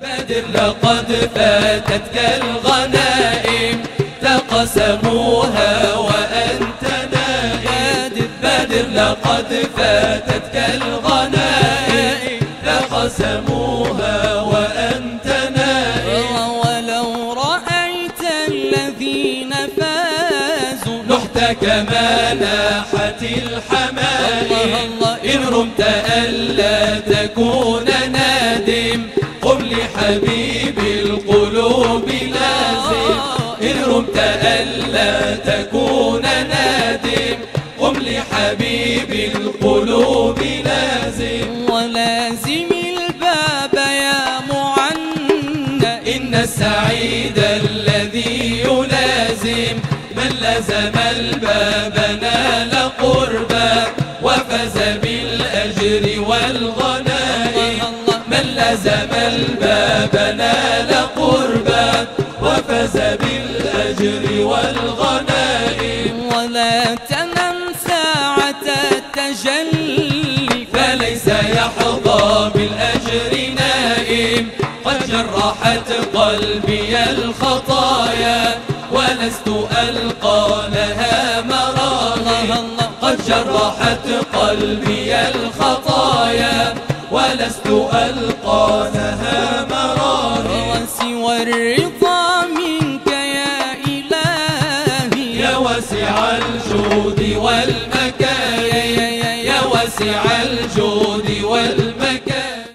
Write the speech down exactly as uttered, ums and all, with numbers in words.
بدر لقد فاتتك الغنائم تقسموها وأنت نائم. بدر لقد فاتتك الغنائم تقسموها وأنت نائم. ولو رأيت الذين فازوا نحت كما ناحت الحمائم. إن رمت ألا تكون نادم قم لحبيب القلوب لازم. إن رمت ألا تكون نادم قم لحبيب القلوب لازم. ولازم الباب يا معنى إن السعيد الذي يلازم من لزم الباب نال قربا وفاز بالأجر والغنائم. من لزم الباب نال قربا وفاز بالأجر والغنائم. ولا تنم ساعة التجلي فليس يحظى بالأجر نائم. قد جرحت قلبي الخطايا ولست ألقى لها مراغم. قد جرحت قلبي الخطايا ولست ألقى لها مراغم. وسوى الرضا منك يا إلهي يا واسع الجود والمكارم. يا واسع الجود